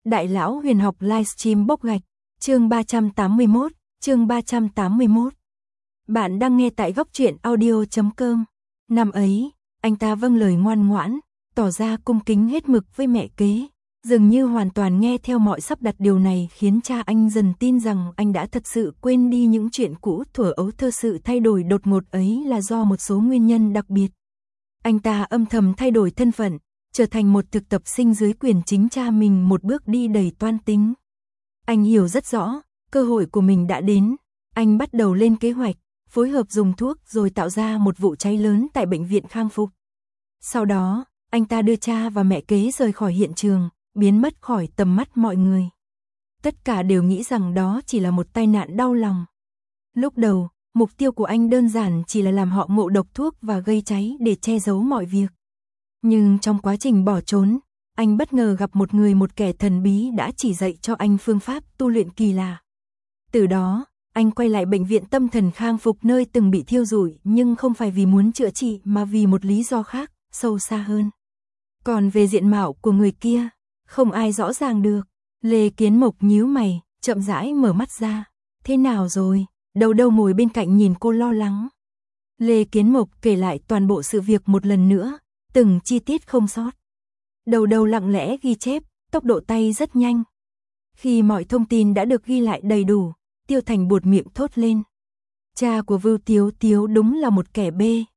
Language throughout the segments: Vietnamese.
Đại lão huyền học livestream bốc gạch, chương 381. Bạn đang nghe tại góc truyện audio.com. Năm ấy, anh ta vâng lời ngoan ngoãn, tỏ ra cung kính hết mực với mẹ kế, dường như hoàn toàn nghe theo mọi sắp đặt. Điều này khiến cha anh dần tin rằng anh đã thật sự quên đi những chuyện cũ thuở ấu thơ. Sự thay đổi đột ngột ấy là do một số nguyên nhân đặc biệt. Anh ta âm thầm thay đổi thân phận, trở thành một thực tập sinh dưới quyền chính cha mình, một bước đi đầy toan tính. Anh hiểu rất rõ, cơ hội của mình đã đến. Anh bắt đầu lên kế hoạch, phối hợp dùng thuốc rồi tạo ra một vụ cháy lớn tại bệnh viện Khang Phục. Sau đó, anh ta đưa cha và mẹ kế rời khỏi hiện trường, biến mất khỏi tầm mắt mọi người. Tất cả đều nghĩ rằng đó chỉ là một tai nạn đau lòng. Lúc đầu, mục tiêu của anh đơn giản chỉ là làm họ ngộ độc thuốc và gây cháy để che giấu mọi việc. Nhưng trong quá trình bỏ trốn, anh bất ngờ gặp một kẻ thần bí đã chỉ dạy cho anh phương pháp tu luyện kỳ lạ. Từ đó, anh quay lại bệnh viện tâm thần Khang Phục nơi từng bị thiêu rụi, nhưng không phải vì muốn chữa trị mà vì một lý do khác, sâu xa hơn. Còn về diện mạo của người kia, không ai rõ ràng được. Lê Kiến Mộc nhíu mày, chậm rãi mở mắt ra. Thế nào rồi? Đầu Đầu ngồi bên cạnh nhìn cô lo lắng. Lê Kiến Mộc kể lại toàn bộ sự việc một lần nữa, từng chi tiết không sót. Đầu Đầu lặng lẽ ghi chép, tốc độ tay rất nhanh. Khi mọi thông tin đã được ghi lại đầy đủ, Tiêu Thành buột miệng thốt lên. Cha của Vưu Tiếu Tiếu đúng là một kẻ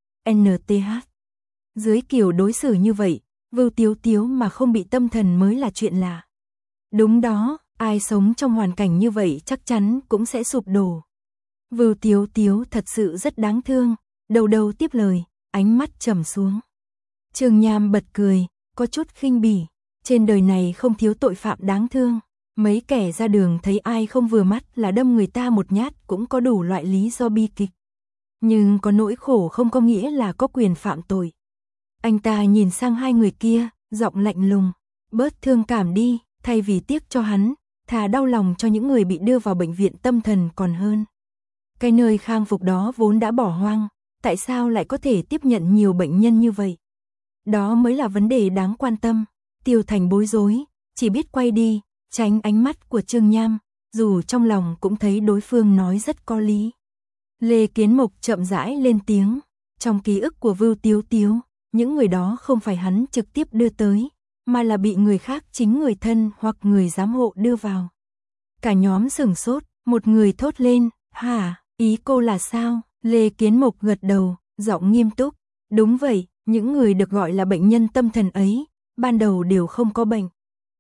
BNTH. Dưới kiểu đối xử như vậy, Vưu Tiếu Tiếu mà không bị tâm thần mới là chuyện lạ. Đúng đó, ai sống trong hoàn cảnh như vậy chắc chắn cũng sẽ sụp đổ. Vưu Tiếu Tiếu thật sự rất đáng thương. Đầu Đầu tiếp lời, ánh mắt trầm xuống. Trường Nham bật cười, có chút khinh bỉ. Trên đời này không thiếu tội phạm đáng thương. Mấy kẻ ra đường thấy ai không vừa mắt là đâm người ta một nhát, cũng có đủ loại lý do bi kịch. Nhưng có nỗi khổ không có nghĩa là có quyền phạm tội. Anh ta nhìn sang hai người kia, giọng lạnh lùng. Bớt thương cảm đi, thay vì tiếc cho hắn, thà đau lòng cho những người bị đưa vào bệnh viện tâm thần còn hơn. Cái nơi Khang Phục đó vốn đã bỏ hoang, tại sao lại có thể tiếp nhận nhiều bệnh nhân như vậy? Đó mới là vấn đề đáng quan tâm. Tiêu Thành bối rối, chỉ biết quay đi, tránh ánh mắt của Trương Nham, dù trong lòng cũng thấy đối phương nói rất có lý. Lê Kiến Mộc chậm rãi lên tiếng. Trong ký ức của Vưu Tiếu Tiếu, những người đó không phải hắn trực tiếp đưa tới, mà là bị người khác, chính người thân hoặc người giám hộ đưa vào. Cả nhóm sửng sốt, một người thốt lên, hả, ý cô là sao? Lê Kiến Mộc gật đầu, giọng nghiêm túc. Đúng vậy, những người được gọi là bệnh nhân tâm thần ấy, ban đầu đều không có bệnh.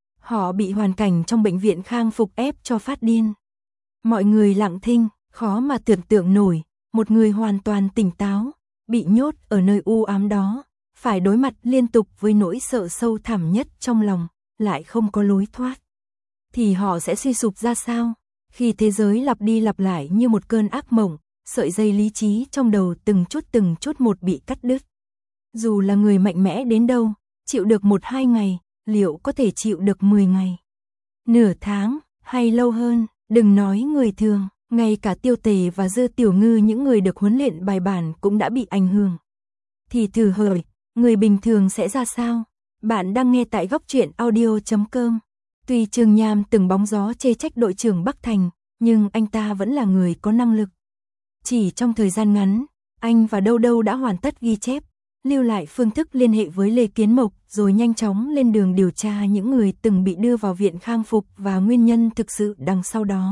Họ bị hoàn cảnh trong bệnh viện Khang Phục ép cho phát điên. Mọi người lặng thinh, khó mà tưởng tượng nổi, một người hoàn toàn tỉnh táo, bị nhốt ở nơi u ám đó, phải đối mặt liên tục với nỗi sợ sâu thẳm nhất trong lòng, lại không có lối thoát. Thì họ sẽ suy sụp ra sao? Khi thế giới lặp đi lặp lại như một cơn ác mộng, sợi dây lý trí trong đầu từng chút một bị cắt đứt. Dù là người mạnh mẽ đến đâu, chịu được 1-2 ngày, liệu có thể chịu được 10 ngày? Nửa tháng, hay lâu hơn, đừng nói người thường, ngay cả Tiêu Tề và Dư Tiểu Ngư, những người được huấn luyện bài bản cũng đã bị ảnh hưởng. Thì thử hỏi, người bình thường sẽ ra sao? Bạn đang nghe tại góc truyện audio.com. Tuy Trương Nham từng bóng gió chê trách đội trưởng Bắc Thành, nhưng anh ta vẫn là người có năng lực. Chỉ trong thời gian ngắn, anh và Đâu Đâu đã hoàn tất ghi chép, lưu lại phương thức liên hệ với Lê Kiến Mộc, rồi nhanh chóng lên đường điều tra những người từng bị đưa vào viện Khang Phục và nguyên nhân thực sự đằng sau đó.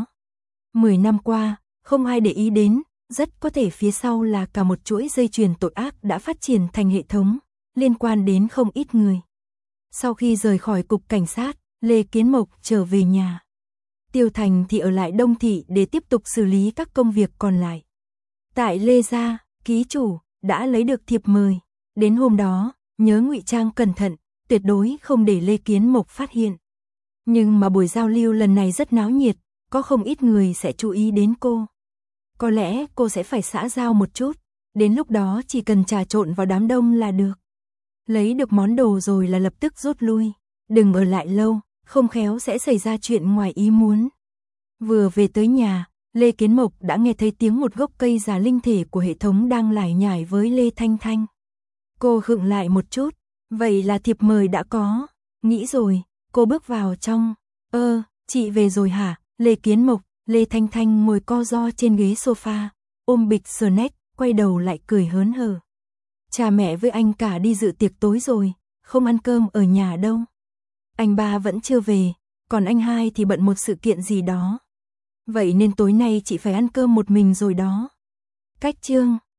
10 năm qua, không ai để ý đến, rất có thể phía sau là cả một chuỗi dây chuyền tội ác đã phát triển thành hệ thống, liên quan đến không ít người. Sau khi rời khỏi cục cảnh sát, Lê Kiến Mộc trở về nhà. Tiêu Thành thì ở lại Đông Thị để tiếp tục xử lý các công việc còn lại. Tại Lê gia, ký chủ đã lấy được thiệp mời. Đến hôm đó, nhớ ngụy trang cẩn thận, tuyệt đối không để Lê Kiến Mộc phát hiện. Nhưng mà buổi giao lưu lần này rất náo nhiệt, có không ít người sẽ chú ý đến cô. Có lẽ cô sẽ phải xã giao một chút, đến lúc đó chỉ cần trà trộn vào đám đông là được. Lấy được món đồ rồi là lập tức rút lui, đừng ở lại lâu, không khéo sẽ xảy ra chuyện ngoài ý muốn. Vừa về tới nhà, Lê Kiến Mộc đã nghe thấy tiếng một gốc cây già linh thể của hệ thống đang lải nhải với Lê Thanh Thanh. Cô khựng lại một chút, vậy là thiệp mời đã có, nghĩ rồi, cô bước vào trong. Chị về rồi hả? Lê Kiến Mộc, Lê Thanh Thanh ngồi co ro trên ghế sofa, ôm bịch snack, quay đầu lại cười hớn hở. Cha mẹ với anh cả đi dự tiệc tối rồi, không ăn cơm ở nhà đâu. Anh ba vẫn chưa về, còn anh hai thì bận một sự kiện gì đó. Vậy nên tối nay chị phải ăn cơm một mình rồi đó. Cách chương